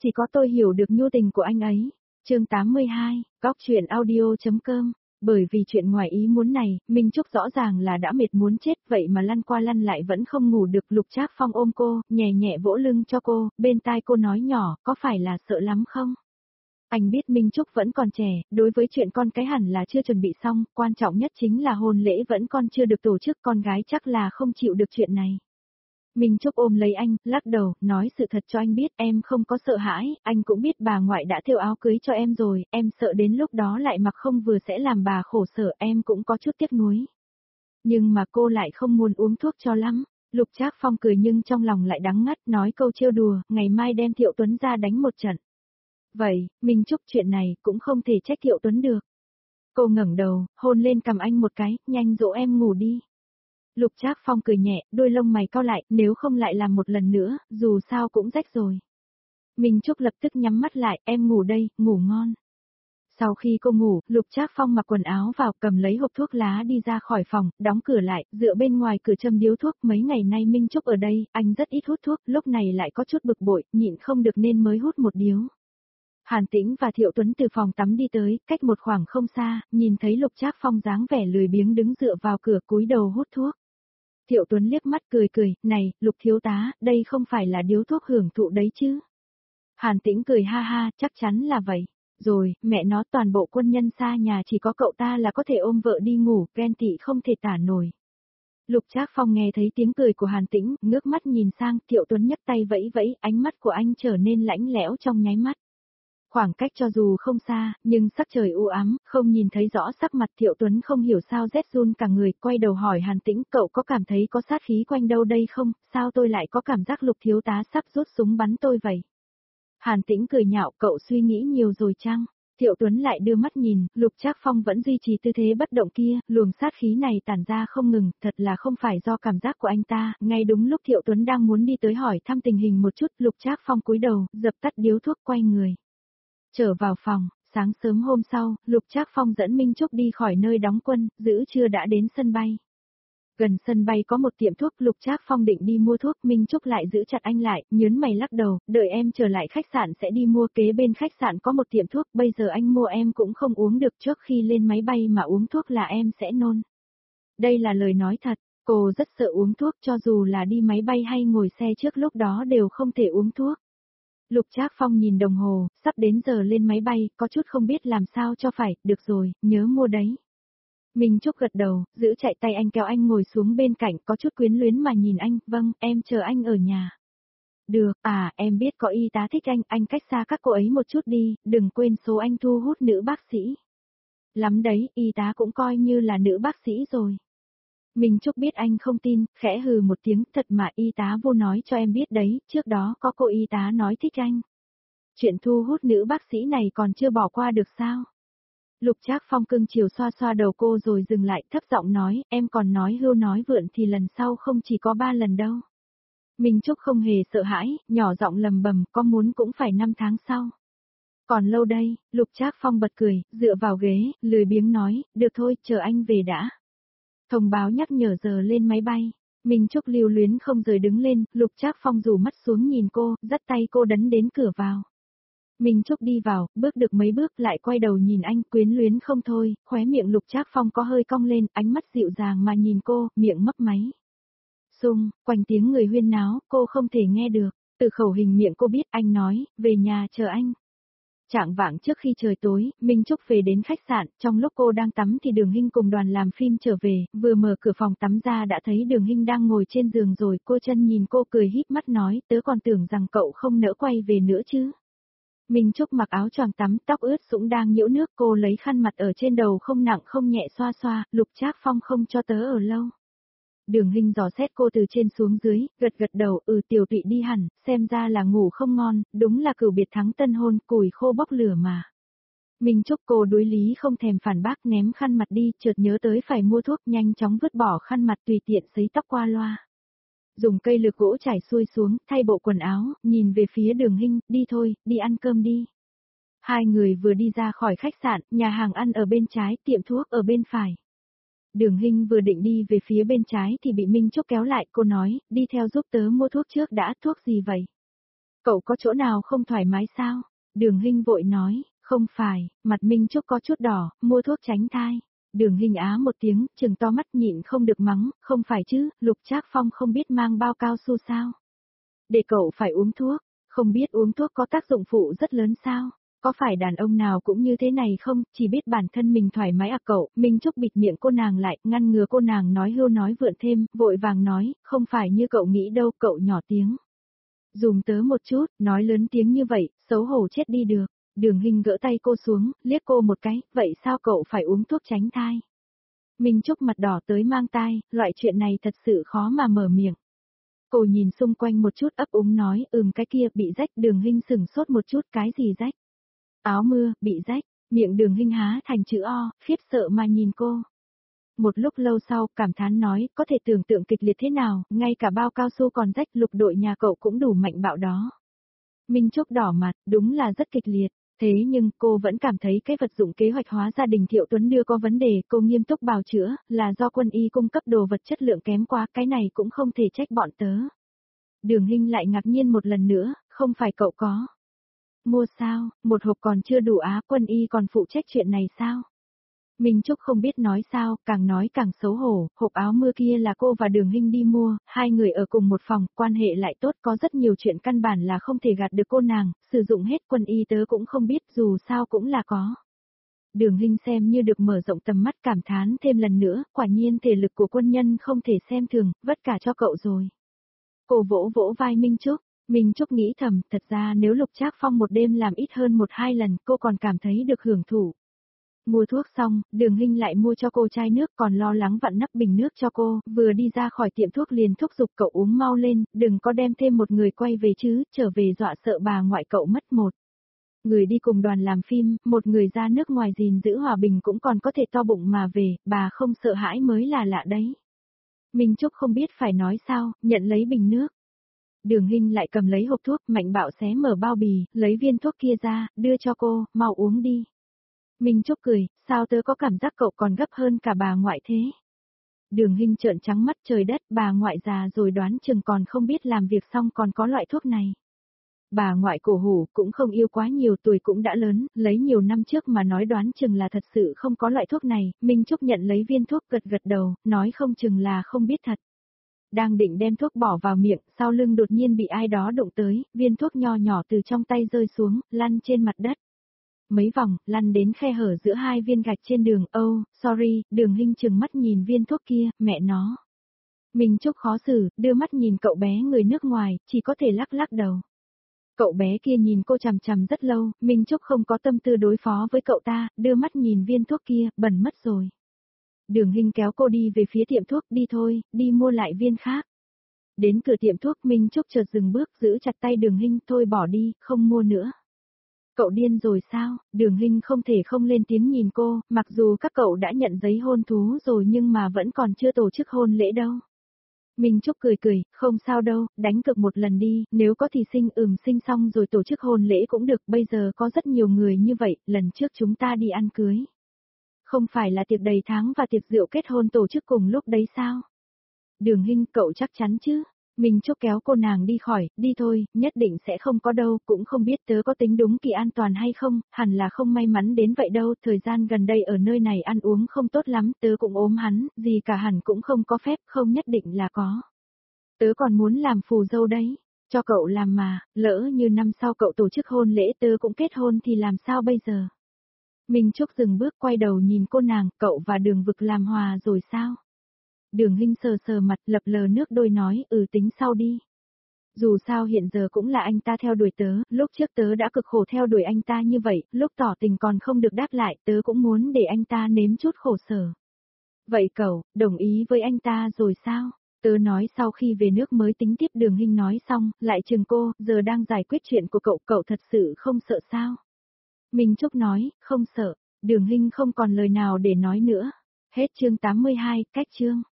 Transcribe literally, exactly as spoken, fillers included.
Chỉ có tôi hiểu được nhu tình của anh ấy. Chương tám mươi hai, Góc truyện audio.com. Bởi vì chuyện ngoài ý muốn này, Minh Trúc rõ ràng là đã mệt muốn chết, vậy mà lăn qua lăn lại vẫn không ngủ được. Lục Trác Phong ôm cô, nhẹ nhẹ vỗ lưng cho cô, bên tai cô nói nhỏ, có phải là sợ lắm không? Anh biết Minh Trúc vẫn còn trẻ, đối với chuyện con cái hẳn là chưa chuẩn bị xong, quan trọng nhất chính là hôn lễ vẫn còn chưa được tổ chức, con gái chắc là không chịu được chuyện này. Minh Trúc ôm lấy anh, lắc đầu, nói sự thật cho anh biết, em không có sợ hãi, anh cũng biết bà ngoại đã thêu áo cưới cho em rồi, em sợ đến lúc đó lại mặc không vừa sẽ làm bà khổ sở, em cũng có chút tiếc nuối. Nhưng mà cô lại không muốn uống thuốc cho lắm. Lục Trác Phong cười nhưng trong lòng lại đắng ngắt, nói câu trêu đùa, ngày mai đem Thiệu Tuấn ra đánh một trận. Vậy, Minh Trúc chuyện này cũng không thể trách Thiệu Tuấn được. Cô ngẩng đầu, hôn lên cằm anh một cái, nhanh dỗ em ngủ đi. Lục Trác Phong cười nhẹ, đôi lông mày cau lại, nếu không lại làm một lần nữa, dù sao cũng rách rồi. Minh Trúc lập tức nhắm mắt lại, em ngủ đây, ngủ ngon. Sau khi cô ngủ, Lục Trác Phong mặc quần áo vào, cầm lấy hộp thuốc lá đi ra khỏi phòng, đóng cửa lại, dựa bên ngoài cửa châm điếu thuốc. Mấy ngày nay Minh Trúc ở đây, anh rất ít hút thuốc, lúc này lại có chút bực bội, nhịn không được nên mới hút một điếu. Hàn Tĩnh và Thiệu Tuấn từ phòng tắm đi tới, cách một khoảng không xa, nhìn thấy Lục Trác Phong dáng vẻ lười biếng đứng dựa vào cửa cúi đầu hút thuốc. Thiệu Tuấn liếc mắt cười cười, này, Lục thiếu tá, đây không phải là điếu thuốc hưởng thụ đấy chứ. Hàn Tĩnh cười ha ha, chắc chắn là vậy. Rồi, mẹ nó toàn bộ quân nhân xa nhà chỉ có cậu ta là có thể ôm vợ đi ngủ, ghen tị không thể tả nổi. Lục Trác Phong nghe thấy tiếng cười của Hàn Tĩnh, ngước mắt nhìn sang, Thiệu Tuấn nhấc tay vẫy vẫy, ánh mắt của anh trở nên lãnh lẽo trong nháy mắt. Khoảng cách cho dù không xa, nhưng sắc trời u ám, không nhìn thấy rõ sắc mặt. Thiệu Tuấn không hiểu sao rét run cả người, quay đầu hỏi Hàn Tĩnh, cậu có cảm thấy có sát khí quanh đâu đây không, sao tôi lại có cảm giác Lục thiếu tá sắp rút súng bắn tôi vậy? Hàn Tĩnh cười nhạo, cậu suy nghĩ nhiều rồi chăng? Thiệu Tuấn lại đưa mắt nhìn, Lục Trác Phong vẫn duy trì tư thế bất động kia, luồng sát khí này tản ra không ngừng, thật là không phải do cảm giác của anh ta. Ngay đúng lúc Thiệu Tuấn đang muốn đi tới hỏi thăm tình hình một chút, Lục Trác Phong cúi đầu, dập tắt điếu thuốc quay người. Trở vào phòng, sáng sớm hôm sau, Lục Trác Phong dẫn Minh Trúc đi khỏi nơi đóng quân, giữa trưa đã đến sân bay. Gần sân bay có một tiệm thuốc, Lục Trác Phong định đi mua thuốc, Minh Trúc lại giữ chặt anh lại, nhớn mày lắc đầu, đợi em trở lại khách sạn sẽ đi mua, kế bên khách sạn có một tiệm thuốc, bây giờ anh mua em cũng không uống được, trước khi lên máy bay mà uống thuốc là em sẽ nôn. Đây là lời nói thật, cô rất sợ uống thuốc, cho dù là đi máy bay hay ngồi xe trước lúc đó đều không thể uống thuốc. Lục Trác Phong nhìn đồng hồ, sắp đến giờ lên máy bay, có chút không biết làm sao cho phải, được rồi, nhớ mua đấy. Minh Trúc gật đầu, giữ chạy tay anh kéo anh ngồi xuống bên cạnh, có chút quyến luyến mà nhìn anh, vâng, em chờ anh ở nhà. Được, à, em biết có y tá thích anh, anh cách xa các cô ấy một chút đi, đừng quên số anh thu hút nữ bác sĩ. Lắm đấy, y tá cũng coi như là nữ bác sĩ rồi. Minh Trúc biết anh không tin, khẽ hừ một tiếng, thật mà y tá vô nói cho em biết đấy, trước đó có cô y tá nói thích anh. Chuyện thu hút nữ bác sĩ này còn chưa bỏ qua được sao? Lục Trác Phong cưng chiều xoa xoa đầu cô rồi dừng lại, thấp giọng nói, em còn nói hưu nói vượn thì lần sau không chỉ có ba lần đâu. Minh Trúc không hề sợ hãi, nhỏ giọng lầm bầm, có muốn cũng phải năm tháng sau. Còn lâu đây, Lục Trác Phong bật cười, dựa vào ghế, lười biếng nói, được thôi, chờ anh về đã. Thông báo nhắc nhở giờ lên máy bay. Minh Trúc lưu luyến không rời đứng lên, Lục Trác Phong rủ mắt xuống nhìn cô, dắt tay cô đấn đến cửa vào. Minh Trúc đi vào, bước được mấy bước lại quay đầu nhìn anh, quyến luyến không thôi, khóe miệng Lục Trác Phong có hơi cong lên, ánh mắt dịu dàng mà nhìn cô, miệng mấp máy. Xung, quanh tiếng người huyên náo, cô không thể nghe được, từ khẩu hình miệng cô biết anh nói, về nhà chờ anh. Chạng vạng trước khi trời tối, Minh Trúc về đến khách sạn, trong lúc cô đang tắm thì Đường Hinh cùng đoàn làm phim trở về, vừa mở cửa phòng tắm ra đã thấy Đường Hinh đang ngồi trên giường rồi, cô chân nhìn cô cười híp mắt nói, tớ còn tưởng rằng cậu không nỡ quay về nữa chứ. Minh Trúc mặc áo choàng tắm, tóc ướt sũng đang nhiễu nước, cô lấy khăn mặt ở trên đầu không nặng không nhẹ xoa xoa, Lục Trác Phong không cho tớ ở lâu. Đường Hinh dò xét cô từ trên xuống dưới, gật gật đầu, ừ tiểu tụy đi hẳn, xem ra là ngủ không ngon, đúng là cửu biệt thắng tân hôn, củi khô bốc lửa mà. Minh Trúc cô đối lý không thèm phản bác, ném khăn mặt đi, chợt nhớ tới phải mua thuốc, nhanh chóng vứt bỏ khăn mặt tùy tiện sấy tóc qua loa. Dùng cây lược gỗ trải xuôi xuống, thay bộ quần áo, nhìn về phía Đường Hinh, đi thôi, đi ăn cơm đi. Hai người vừa đi ra khỏi khách sạn, nhà hàng ăn ở bên trái, tiệm thuốc ở bên phải. Đường Hinh vừa định đi về phía bên trái thì bị Minh Trúc kéo lại, cô nói, đi theo giúp tớ mua thuốc trước đã, thuốc gì vậy? Cậu có chỗ nào không thoải mái sao? Đường Hinh vội nói, không phải, mặt Minh Trúc có chút đỏ, mua thuốc tránh thai. Đường Hinh á một tiếng, trừng to mắt nhịn không được mắng, không phải chứ, Lục Trác Phong không biết mang bao cao su sao? Để cậu phải uống thuốc, không biết uống thuốc có tác dụng phụ rất lớn sao? Có phải đàn ông nào cũng như thế này không, chỉ biết bản thân mình thoải mái à cậu, Minh Trúc bịt miệng cô nàng lại, ngăn ngừa cô nàng nói hưu nói vượn thêm, vội vàng nói, không phải như cậu nghĩ đâu, cậu nhỏ tiếng. Dùm tớ một chút, nói lớn tiếng như vậy, xấu hổ chết đi được. Đường Hinh gỡ tay cô xuống, liếc cô một cái, vậy sao cậu phải uống thuốc tránh thai? Minh Trúc mặt đỏ tới mang tai, loại chuyện này thật sự khó mà mở miệng. Cô nhìn xung quanh một chút ấp úng nói, ừm cái kia bị rách. Đường Hinh sửng sốt một chút, cái gì rách? Áo mưa, bị rách, miệng Đường Hinh há thành chữ O, khiếp sợ mà nhìn cô. Một lúc lâu sau, cảm thán nói, có thể tưởng tượng kịch liệt thế nào, ngay cả bao cao su còn rách, lục đội nhà cậu cũng đủ mạnh bạo đó. Minh Trúc đỏ mặt, đúng là rất kịch liệt, thế nhưng cô vẫn cảm thấy cái vật dụng kế hoạch hóa gia đình Thiệu Tuấn đưa có vấn đề, cô nghiêm túc bào chữa, là do quân y cung cấp đồ vật chất lượng kém quá, cái này cũng không thể trách bọn tớ. Đường Hinh lại ngạc nhiên một lần nữa, không phải cậu có. Mua sao, một hộp còn chưa đủ á, quân y còn phụ trách chuyện này sao? Minh Trúc không biết nói sao, càng nói càng xấu hổ, hộp áo mưa kia là cô và Đường Hinh đi mua, hai người ở cùng một phòng, quan hệ lại tốt, có rất nhiều chuyện căn bản là không thể gạt được cô nàng, sử dụng hết quân y tớ cũng không biết, dù sao cũng là có. Đường Hinh xem như được mở rộng tầm mắt, cảm thán thêm lần nữa, quả nhiên thể lực của quân nhân không thể xem thường, vất cả cho cậu rồi. Cô vỗ vỗ vai Minh Trúc, Minh Trúc nghĩ thầm, thật ra nếu Lục Trác Phong một đêm làm ít hơn một hai lần, cô còn cảm thấy được hưởng thụ. Mua thuốc xong, Đường Hinh lại mua cho cô chai nước, còn lo lắng vặn nắp bình nước cho cô, vừa đi ra khỏi tiệm thuốc liền thúc giục cậu uống mau lên, đừng có đem thêm một người quay về chứ, trở về dọa sợ bà ngoại cậu mất một. Người đi cùng đoàn làm phim, một người ra nước ngoài gìn giữ hòa bình cũng còn có thể to bụng mà về, bà không sợ hãi mới là lạ đấy. Minh Trúc không biết phải nói sao, nhận lấy bình nước. Đường Hinh lại cầm lấy hộp thuốc, mạnh bạo xé mở bao bì, lấy viên thuốc kia ra, đưa cho cô, mau uống đi. Minh Trúc cười, sao tớ có cảm giác cậu còn gấp hơn cả bà ngoại thế? Đường Hinh trợn trắng mắt, trời đất, bà ngoại già rồi đoán chừng còn không biết làm việc xong còn có loại thuốc này. Bà ngoại cổ hủ cũng không yêu quá nhiều, tuổi cũng đã lớn, lấy nhiều năm trước mà nói đoán chừng là thật sự không có loại thuốc này. Minh Trúc nhận lấy viên thuốc, gật gật đầu, nói không chừng là không biết thật. Đang định đem thuốc bỏ vào miệng, sau lưng đột nhiên bị ai đó đụng tới, viên thuốc nho nhỏ từ trong tay rơi xuống, lăn trên mặt đất. Mấy vòng, lăn đến khe hở giữa hai viên gạch trên đường, oh, sorry, Đường Hinh chừng mắt nhìn viên thuốc kia, mẹ nó. Minh Trúc khó xử, đưa mắt nhìn cậu bé người nước ngoài, chỉ có thể lắc lắc đầu. Cậu bé kia nhìn cô chằm chằm rất lâu, Minh Trúc không có tâm tư đối phó với cậu ta, đưa mắt nhìn viên thuốc kia, bẩn mất rồi. Đường Hinh kéo cô đi về phía tiệm thuốc, đi thôi, đi mua lại viên khác. Đến cửa tiệm thuốc, Minh Trúc chợt dừng bước, giữ chặt tay Đường Hinh, thôi bỏ đi, không mua nữa. Cậu điên rồi sao? Đường Hinh không thể không lên tiếng nhìn cô, mặc dù các cậu đã nhận giấy hôn thú rồi nhưng mà vẫn còn chưa tổ chức hôn lễ đâu. Minh Trúc cười cười, không sao đâu, đánh cược một lần đi, nếu có thì sinh ừm sinh xong rồi tổ chức hôn lễ cũng được, bây giờ có rất nhiều người như vậy, lần trước chúng ta đi ăn cưới. Không phải là tiệc đầy tháng và tiệc rượu kết hôn tổ chức cùng lúc đấy sao? Đường Hinh, cậu chắc chắn chứ? Minh Trúc kéo cô nàng đi khỏi, đi thôi, nhất định sẽ không có đâu, cũng không biết tớ có tính đúng kỳ an toàn hay không, hẳn là không may mắn đến vậy đâu, thời gian gần đây ở nơi này ăn uống không tốt lắm, tớ cũng ốm hắn, gì cả hẳn cũng không có phép, không nhất định là có. Tớ còn muốn làm phù dâu đấy, cho cậu làm mà, lỡ như năm sau cậu tổ chức hôn lễ tớ cũng kết hôn thì làm sao bây giờ? Minh Trúc dừng bước quay đầu nhìn cô nàng, cậu và Đường Vực làm hòa rồi sao? Đường Hinh sờ sờ mặt, lập lờ nước đôi nói, ừ tính sau đi. Dù sao hiện giờ cũng là anh ta theo đuổi tớ, lúc trước tớ đã cực khổ theo đuổi anh ta như vậy, lúc tỏ tình còn không được đáp lại, tớ cũng muốn để anh ta nếm chút khổ sở. Vậy cậu, đồng ý với anh ta rồi sao? Tớ nói sau khi về nước mới tính tiếp. Đường Hinh nói xong, lại chừng cô, giờ đang giải quyết chuyện của cậu, cậu thật sự không sợ sao? Minh Trúc nói, không sợ. Đường Hinh không còn lời nào để nói nữa. Hết chương tám mươi hai, cách chương.